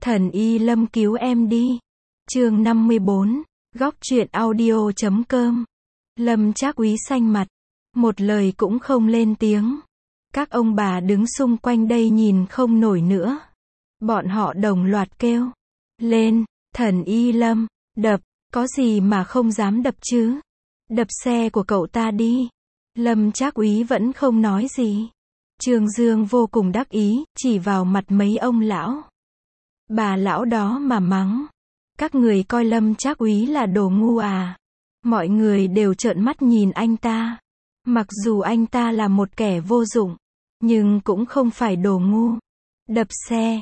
Thần Y Lâm cứu em đi. Chương 54, góc truyện audio.com. Lâm Trác Úy xanh mặt, một lời cũng không lên tiếng. Các ông bà đứng xung quanh đây nhìn không nổi nữa. Bọn họ đồng loạt kêu lên, Thần Y Lâm, đập, có gì mà không dám đập chứ? Đập xe của cậu ta đi. Lâm Trác Úy vẫn không nói gì. Trương Dương vô cùng đắc ý, chỉ vào mặt mấy ông lão. Bà lão đó mà mắng. Các người coi Lâm Trác Úy là đồ ngu à? Mọi người đều trợn mắt nhìn anh ta. Mặc dù anh ta là một kẻ vô dụng, nhưng cũng không phải đồ ngu. Đập xe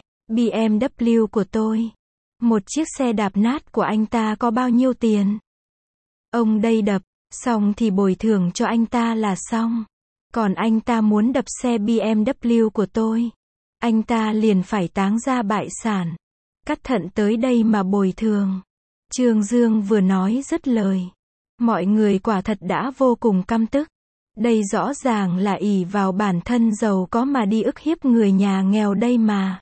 BMW của tôi. Một chiếc xe đạp nát của anh ta có bao nhiêu tiền? Ông đây đập, xong thì bồi thường cho anh ta là xong. Còn anh ta muốn đập xe BMW của tôi, anh ta liền phải táng ra bại sản. Cắt thận tới đây mà bồi thường. Trương Dương vừa nói dứt lời, mọi người quả thật đã vô cùng căm tức. Đây rõ ràng là ỷ vào bản thân giàu có mà đi ức hiếp người nhà nghèo đây mà.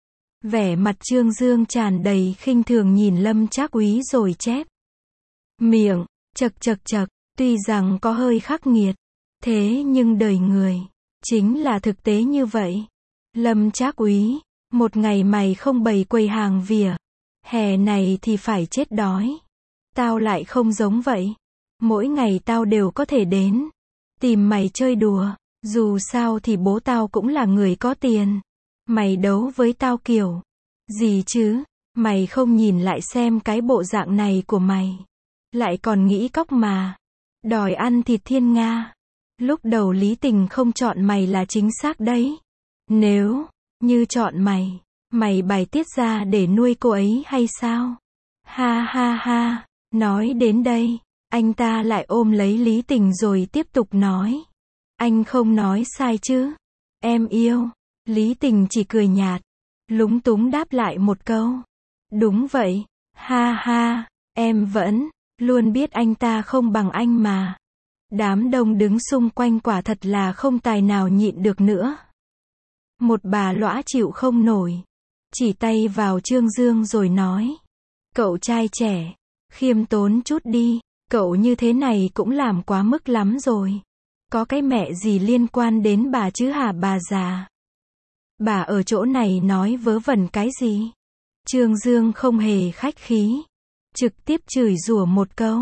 Vẻ mặt Trương Dương tràn đầy khinh thường nhìn Lâm Trác Úy rồi chép miệng, chậc chậc chậc, tuy rằng có hơi khắc nghiệt, thế nhưng đời người chính là thực tế như vậy. Lâm Trác Úy, một ngày mày không bày quầy hàng vỉa hè này thì phải chết đói. Tao lại không giống vậy. Mỗi ngày tao đều có thể đến tìm mày chơi đùa. Dù sao thì bố tao cũng là người có tiền. Mày đấu với tao kiểu gì chứ? Mày không nhìn lại xem cái bộ dạng này của mày. Lại còn nghĩ cóc mà. Đòi ăn thịt thiên nga. Lúc đầu Lý Tình không chọn mày là chính xác đấy. Nếu như chọn mày, mày bài tiết ra để nuôi cô ấy hay sao? Ha ha ha. Nói đến đây, anh ta lại ôm lấy Lý Tình rồi tiếp tục nói. Anh không nói sai chứ? Em yêu. Lý Tình chỉ cười nhạt, lúng túng đáp lại một câu. Đúng vậy. Ha ha. Em vẫn luôn biết anh ta không bằng anh mà. Đám đông đứng xung quanh quả thật là không tài nào nhịn được nữa. Một bà lõa chịu không nổi, chỉ tay vào Trương Dương rồi nói. Cậu trai trẻ, khiêm tốn chút đi, cậu như thế này cũng làm quá mức lắm rồi. Có cái mẹ gì liên quan đến bà chứ hả bà già? Bà ở chỗ này nói vớ vẩn cái gì? Trương Dương không hề khách khí, trực tiếp chửi rủa một câu.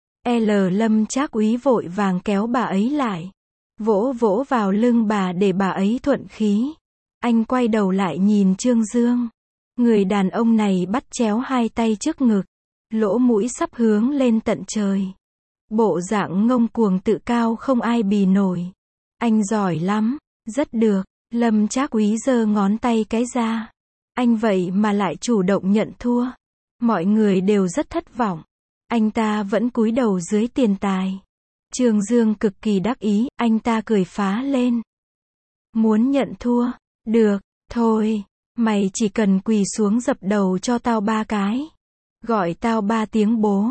Lâm Trác Úy vội vàng kéo bà ấy lại, vỗ vỗ vào lưng bà để bà ấy thuận khí. Anh quay đầu lại nhìn Trương Dương. Người đàn ông này bắt chéo hai tay trước ngực, lỗ mũi sắp hướng lên tận trời. Bộ dạng ngông cuồng tự cao không ai bì nổi. Anh giỏi lắm, rất được. Lâm Trác Úy giơ ngón tay cái ra. Anh vậy mà lại chủ động nhận thua. Mọi người đều rất thất vọng. Anh ta vẫn cúi đầu dưới tiền tài. Trương Dương cực kỳ đắc ý, anh ta cười phá lên. Muốn nhận thua? Được, thôi, mày chỉ cần quỳ xuống dập đầu cho tao 3 cái. Gọi tao 3 tiếng bố.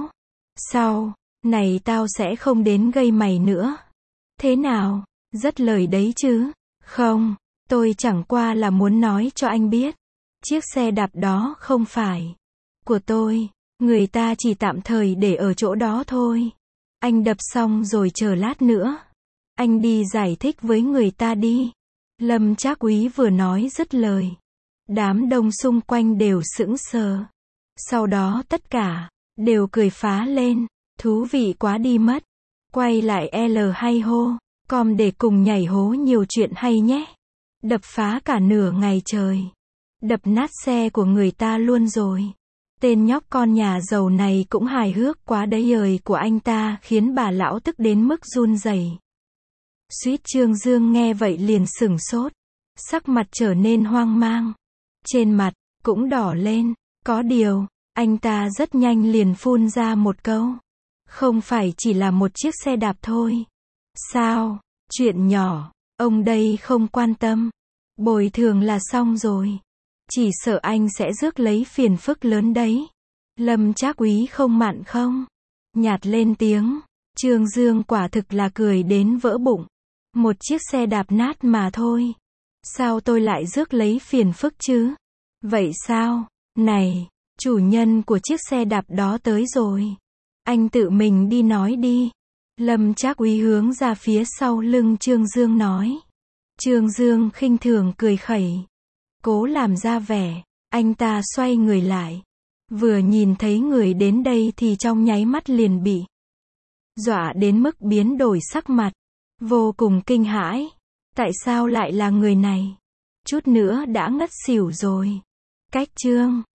Sau này tao sẽ không đến gây mày nữa. Thế nào? Rất lời đấy chứ? Không, tôi chẳng qua là muốn nói cho anh biết. Chiếc xe đạp đó không phải của tôi. Người ta chỉ tạm thời để ở chỗ đó thôi. Anh đập xong rồi chờ lát nữa. Anh đi giải thích với người ta đi. Lâm Trác Úy vừa nói dứt lời, đám đông xung quanh đều sững sờ. Sau đó tất cả đều cười phá lên. Thú vị quá đi mất. Quay lại hay hô com để cùng nhảy hố nhiều chuyện hay nhé. Đập phá cả nửa ngày trời. Đập nát xe của người ta luôn rồi. Tên nhóc con nhà giàu này cũng hài hước quá đấy. Lời của anh ta khiến bà lão tức đến mức run rẩy. Suýt. Trương Dương nghe vậy liền sửng sốt, sắc mặt trở nên hoang mang, trên mặt cũng đỏ lên. Có điều, anh ta rất nhanh liền phun ra một câu. Không phải chỉ là một chiếc xe đạp thôi. Sao? Chuyện nhỏ, ông đây không quan tâm. Bồi thường là xong rồi. Chỉ sợ anh sẽ rước lấy phiền phức lớn đấy. Lâm Trác Úy không mặn không nhạt lên tiếng. Trương Dương quả thực là cười đến vỡ bụng. Một chiếc xe đạp nát mà thôi. Sao tôi lại rước lấy phiền phức chứ? Vậy sao? Này, chủ nhân của chiếc xe đạp đó tới rồi. Anh tự mình đi nói đi. Lâm Trác Úy hướng ra phía sau lưng Trương Dương nói. Trương Dương khinh thường cười khẩy. Cố làm ra vẻ, anh ta xoay người lại. Vừa nhìn thấy người đến đây thì trong nháy mắt liền bị dọa đến mức biến đổi sắc mặt. Vô cùng kinh hãi. Tại sao lại là người này? Chút nữa đã ngất xỉu rồi. Cách chương